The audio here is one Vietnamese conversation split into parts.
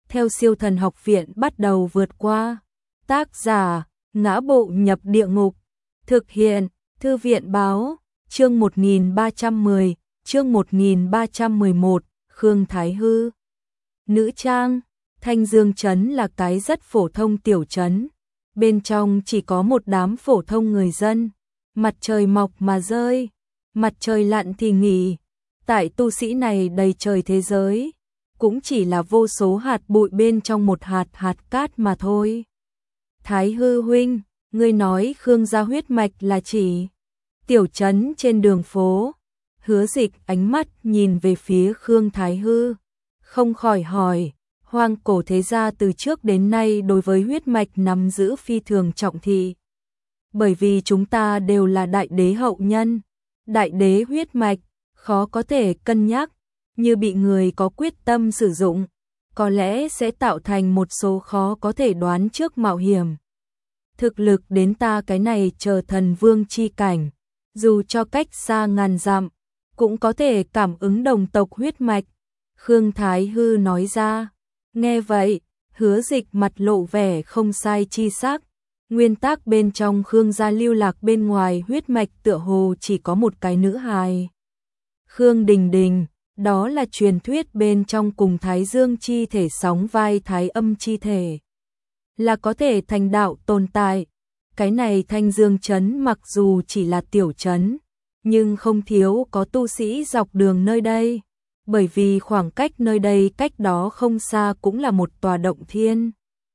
theo Siêu Thần Học Viện bắt đầu vượt qua. Tác giả: Ngã Bộ Nhập Địa Ngục. Thực hiện: Thư viện báo. Chương 1310, chương 1311, Khương Thái Hư. Nữ trang. Thanh Dương trấn là cái rất phổ thông tiểu trấn. Bên trong chỉ có một đám phổ thông người dân. Mặt trời mọc mà rơi, mặt trời lặn thì nghỉ. Tại tu sĩ này đầy trời thế giới, cũng chỉ là vô số hạt bụi bên trong một hạt cát mà thôi. Thái Hư huynh, ngươi nói Khương gia huyết mạch là chỉ tiểu trấn trên đường phố. Hứa Dịch ánh mắt nhìn về phía Khương Thái Hư, không khỏi hỏi. Hoang cổ thế gia từ trước đến nay đối với huyết mạch nắm giữ phi thường trọng thị. Bởi vì chúng ta đều là đại đế hậu nhân, đại đế huyết mạch, khó có thể cân nhắc, như bị người có quyết tâm sử dụng, có lẽ sẽ tạo thành một số khó có thể đoán trước mạo hiểm. Thực lực đến ta cái này chờ thần vương chi cảnh, dù cho cách xa ngàn dặm, cũng có thể cảm ứng đồng tộc huyết mạch. Khương Thái Hư nói ra. Nghe vậy, Hứa Dịch mặt lộ vẻ không sai chi sắc. Nguyên tắc bên trong Khương gia lưu lạc bên ngoài huyết mạch tựa hồ chỉ có một cái nữ hài. Khương Đình Đình, đó là truyền thuyết bên trong cùng Thái Dương chi thể sóng vai Thái Âm chi thể. Là có thể thành đạo tồn tại. Cái này Thanh Dương trấn mặc dù chỉ là tiểu trấn, nhưng không thiếu có tu sĩ dọc đường nơi đây. Bởi vì khoảng cách nơi đây cách đó không xa cũng là một tòa động thiên.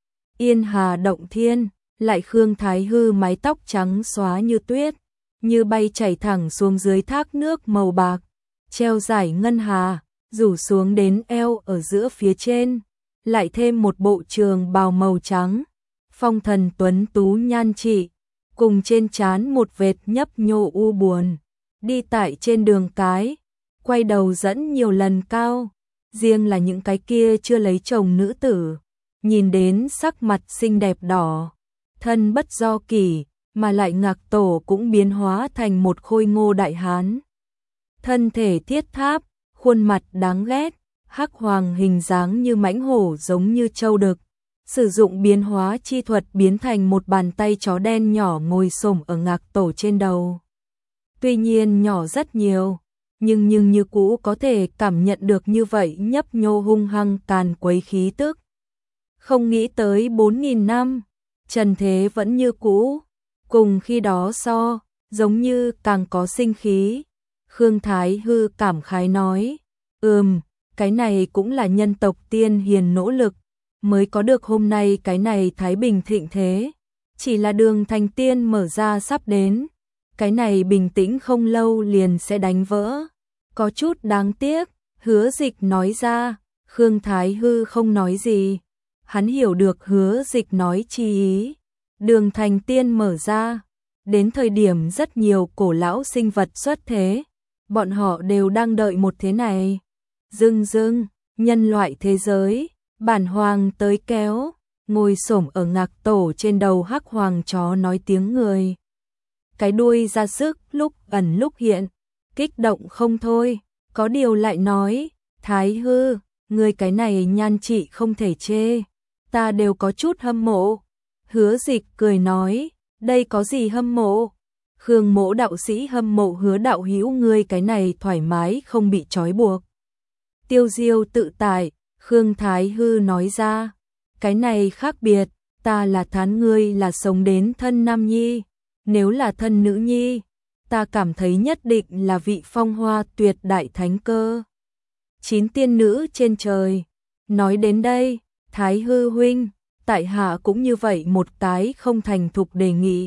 Yên Hà động thiên, lại Khương Thái Hư mái tóc trắng xóa như tuyết, như bay chảy thẳng xuống dưới thác nước màu bạc, treo dải ngân hà, rủ xuống đến eo ở giữa phía trên, lại thêm một bộ trường bào màu trắng, phong thần tuấn tú nhan trị, cùng trên trán một vệt nhấp nhô u buồn, đi tại trên đường cái. Quay đầu dẫn nhiều lần cao, riêng là những cái kia chưa lấy chồng nữ tử, nhìn đến sắc mặt xinh đẹp đỏ, thân bất do kỷ, mà lại ngạc tổ cũng biến hóa thành một khôi ngô đại hán. Thân thể thiết tháp, khuôn mặt đáng ghét, hắc hoàng hình dáng như mãnh hổ giống như trâu đực, sử dụng biến hóa chi thuật biến thành một bàn tay chó đen nhỏ ngồi xổm ở ngạc tổ trên đầu. Tuy nhiên nhỏ rất nhiều, nhưng như cũ có thể cảm nhận được như vậy nhấp nhô hung hăng càn quấy khí tức. Không nghĩ tới 4.000 năm, trần thế vẫn như cũ, cùng khi đó so, giống như càng có sinh khí. Khương Thái Hư cảm khái nói, cái này cũng là nhân tộc tiên hiền nỗ lực, mới có được hôm nay cái này thái bình thịnh thế. Chỉ là đường thành tiên mở ra sắp đến, cái này bình tĩnh không lâu liền sẽ đánh vỡ. Có chút đáng tiếc, Hứa Dịch nói ra. Khương Thái Hư không nói gì. Hắn hiểu được Hứa Dịch nói chi ý. Đường thành tiên mở ra. Đến thời điểm rất nhiều cổ lão sinh vật xuất thế. Bọn họ đều đang đợi một thế này. Dưng, nhân loại thế giới. Bản hoàng tới kéo. Ngồi xổm ở ngạc tổ trên đầu hắc hoàng chó nói tiếng người. Cái đuôi ra sức lúc ẩn lúc hiện. Kích động không thôi, có điều lại nói, Thái Hư, người cái này nhan trị không thể chê, ta đều có chút hâm mộ. Hứa Dịch cười nói, đây có gì hâm mộ? Khương Mỗ đạo sĩ hâm mộ Hứa đạo hữu ngươi cái này thoải mái không bị trói buộc. Tiêu diêu tự tại, Khương Thái Hư nói ra, cái này khác biệt, ta là thán ngươi là sống đến thân nam nhi, nếu là thân nữ nhi. Ta cảm thấy nhất định là vị phong hoa tuyệt đại thánh cơ. 9 tiên nữ trên trời. Nói đến đây, Thái Hư huynh, tại hạ cũng như vậy một cái không thành thục đề nghị.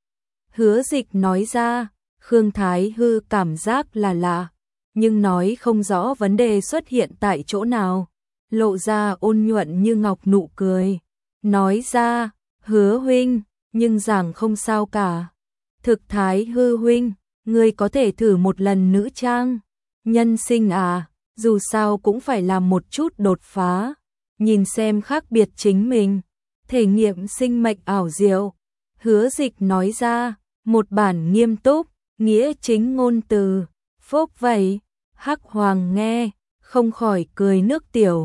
Hứa Dịch nói ra, Khương Thái Hư cảm giác là lạ, nhưng nói không rõ vấn đề xuất hiện tại chỗ nào. Lộ ra ôn nhuận như ngọc nụ cười. Nói ra, Hứa huynh, nhưng rằng không sao cả. Thực Thái Hư huynh, ngươi có thể thử một lần nữ trang. Nhân sinh à, dù sao cũng phải làm một chút đột phá. Nhìn xem khác biệt chính mình. Thể nghiệm sinh mệnh ảo diệu. Hứa Dịch nói ra, một bản nghiêm túc, nghĩa chính ngôn từ. Phốc vậy, hắc hoàng nghe, không khỏi cười nước tiểu.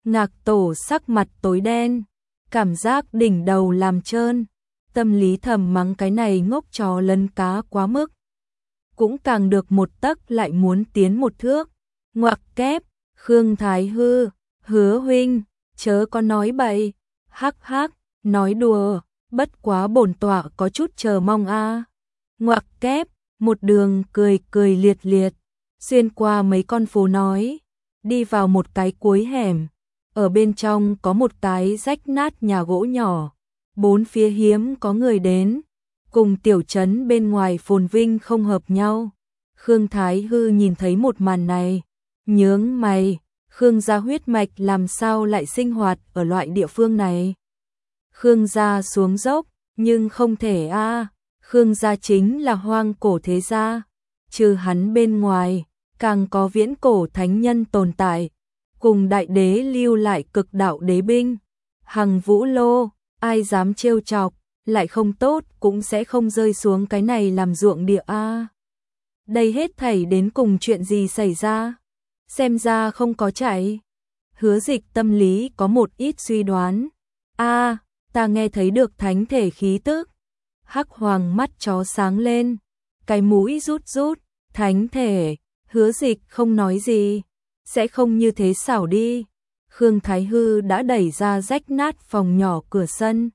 Ngạc Tổ sắc mặt tối đen, cảm giác đỉnh đầu làm trơn, tâm lý thầm mắng cái này ngốc chó lấn cá quá mức. Cũng càng được một tấc lại muốn tiến một thước. Ngoặc kép, Khương Thái Hư, Hứa huynh, chớ có nói bậy. Hắc hắc, nói đùa, bất quá bổn tọa có chút chờ mong a. Ngoặc kép, một đường cười cười liệt liệt, xuyên qua mấy con phố nói, đi vào một cái cuối hẻm. Ở bên trong có một cái rách nát nhà gỗ nhỏ, bốn phía hiếm có người đến, cùng tiểu trấn bên ngoài phồn vinh không hợp nhau. Khương Thái Hư nhìn thấy một màn này, nhướng mày, Khương gia huyết mạch làm sao lại sinh hoạt ở loại địa phương này? Khương gia xuống dốc, nhưng không thể a. Khương gia chính là hoang cổ thế gia, trừ hắn bên ngoài, càng có viễn cổ thánh nhân tồn tại, cùng đại đế lưu lại cực đạo đế binh, Hằng Vũ Lô, ai dám trêu chọc, lại không tốt cũng sẽ không rơi xuống cái này làm ruộng địa a. Đây hết thảy đến cùng chuyện gì xảy ra? Xem ra không có chạy. Hứa Dịch tâm lý có một ít suy đoán. A, ta nghe thấy được thánh thể khí tức. Hắc Hoàng mắt chó sáng lên, cái mũi rút rút, thánh thể. Hứa Dịch không nói gì, sẽ không như thế xảo đi. Khương Thái Hư đã đẩy ra rách nát phòng nhỏ cửa sân.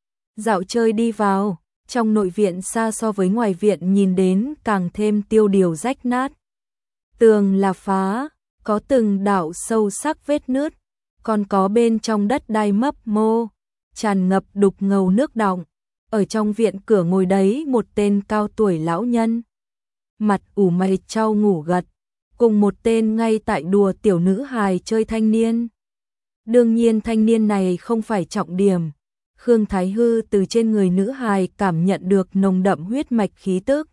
Dạo chơi đi vào, trong nội viện xa so với ngoài viện nhìn đến càng thêm tiêu điều rách nát. Tường là phá, có từng đạo sâu sắc vết nứt, còn có bên trong đất đai mấp mô, tràn ngập đục ngầu nước đọng. Ở trong viện cửa ngồi đấy một tên cao tuổi lão nhân, mặt ủ mày trao ngủ gật, cùng một tên ngay tại đùa tiểu nữ hài chơi thanh niên. Đương nhiên thanh niên này không phải trọng điểm. Khương Thái Hư từ trên người nữ hài cảm nhận được nồng đậm huyết mạch khí tức.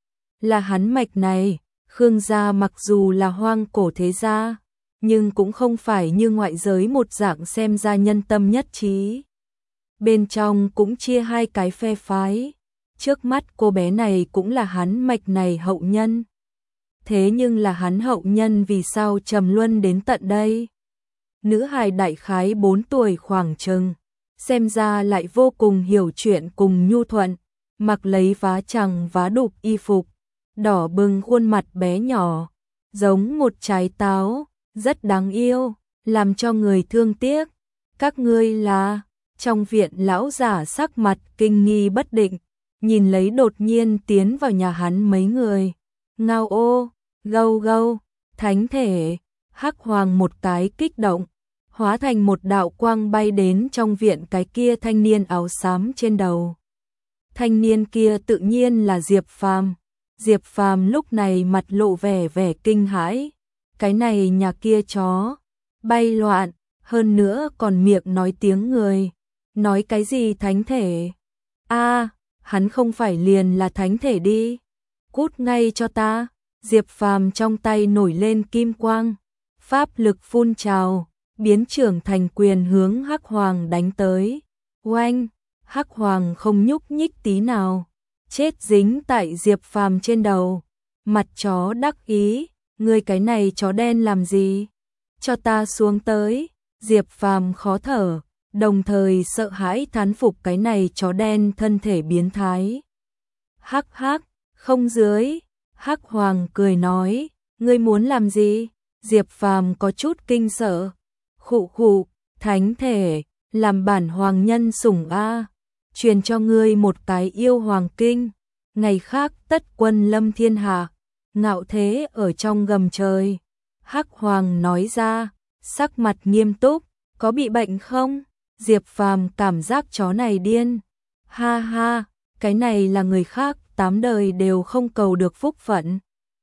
Là hắn mạch này, Khương gia mặc dù là hoang cổ thế gia, nhưng cũng không phải như ngoại giới một dạng xem ra nhân tâm nhất trí. Bên trong cũng chia hai cái phe phái. Trước mắt cô bé này cũng là hắn mạch này hậu nhân. Thế nhưng là hắn hậu nhân vì sao trầm luân đến tận đây? Nữ hài đại khái 4 tuổi khoảng chừng, xem ra lại vô cùng hiểu chuyện cùng nhu thuận, mặc lấy vá chằng vá đục y phục, đỏ bừng khuôn mặt bé nhỏ, giống một trái táo, rất đáng yêu, làm cho người thương tiếc. Các ngươi là? Trong viện lão giả sắc mặt kinh nghi bất định, nhìn lấy đột nhiên tiến vào nhà hắn mấy người. Ngao ô, gâu gâu, thánh thể. Hắc Hoàng một cái kích động, hóa thành một đạo quang bay đến trong viện cái kia thanh niên áo xám trên đầu. Thanh niên kia tự nhiên là Diệp Phàm. Diệp Phàm lúc này mặt lộ vẻ kinh hãi. Cái này nhà kia chó, bay loạn, hơn nữa còn miệng nói tiếng người. Nói cái gì thánh thể? A, hắn không phải liền là thánh thể đi. Cút ngay cho ta. Diệp Phàm trong tay nổi lên kim quang, pháp lực phun trào, biến trưởng thành quyền hướng Hắc Hoàng đánh tới. Oanh, Hắc Hoàng không nhúc nhích tí nào, chết dính tại Diệp Phàm trên đầu. Mặt chó đắc ý, ngươi cái này chó đen làm gì? Cho ta xuống tới. Diệp Phàm khó thở, đồng thời sợ hãi thán phục cái này chó đen thân thể biến thái. Hắc hắc, không dưới. Hắc Hoàng cười nói, ngươi muốn làm gì? Diệp Phàm có chút kinh sợ. Khụ khụ, thánh thể, làm bản hoàng nhân sủng a, truyền cho ngươi một cái yêu hoàng kinh, ngày khác tất quân lâm thiên hạ, ngạo thế ở trong gầm trời. Hắc Hoàng nói ra, sắc mặt nghiêm túc, có bị bệnh không? Diệp Phàm cảm giác chó này điên. Ha ha, cái này là người khác 8 đời đều không cầu được phúc phận.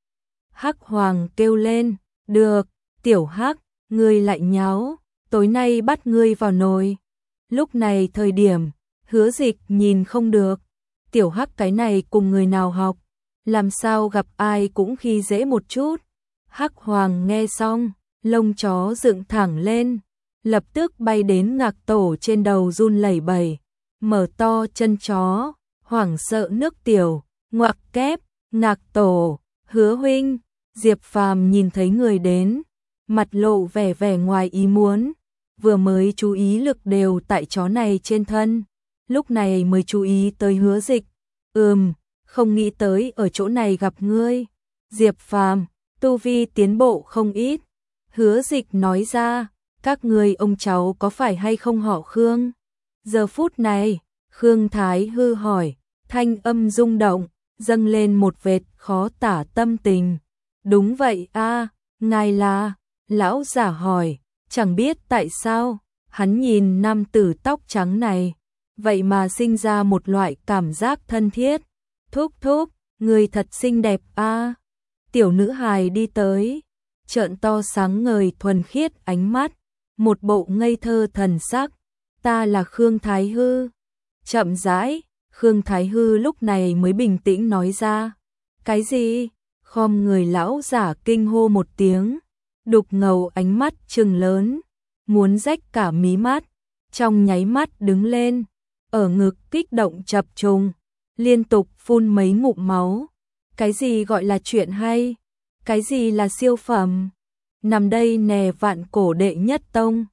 Hắc Hoàng kêu lên, được, tiểu Hắc, ngươi lại nháo, tối nay bắt ngươi vào nồi. Lúc này thời điểm, Hứa Dịch nhìn không được, tiểu Hắc cái này cùng người nào học, làm sao gặp ai cũng khi dễ một chút. Hắc Hoàng nghe xong, lông chó dựng thẳng lên, lập tức bay đến Ngạc Tổ trên đầu run lẩy bẩy, mở to chân chó, hoảng sợ nước tiểu. Ngoặc kép, Ngạc Tổ, Hứa huynh. Diệp Phàm nhìn thấy người đến, mặt lộ vẻ ngoài ý muốn, vừa mới chú ý lực đều tại chó này trên thân, lúc này mới chú ý tới Hứa Dịch. Không nghĩ tới ở chỗ này gặp ngươi. Diệp Phàm, tu vi tiến bộ không ít. Hứa Dịch nói ra, các ngươi ông cháu có phải hay không họ Khương? Giờ phút này, Khương Thái Hư hỏi, thanh âm rung động, dâng lên một vệt khó tả tâm tình. Đúng vậy a, ngài là? Lão giả hỏi, chẳng biết tại sao, hắn nhìn nam tử tóc trắng này, vậy mà sinh ra một loại cảm giác thân thiết. Thúc thúc, người thật xinh đẹp a. Tiểu nữ hài đi tới, trợn to sáng ngời thuần khiết ánh mắt, một bộ ngây thơ thần sắc. Ta là Khương Thái Hư. Chậm rãi, Khương Thái Hư lúc này mới bình tĩnh nói ra. Cái gì? Khom người lão giả kinh hô một tiếng, đục ngầu ánh mắt trừng lớn, muốn rách cả mí mắt, trong nháy mắt đứng lên, ở ngực kích động chập trùng, liên tục phun mấy ngụm máu. Cái gì gọi là chuyện hay? Cái gì là siêu phẩm? Nằm đây nè vạn cổ đệ nhất tông,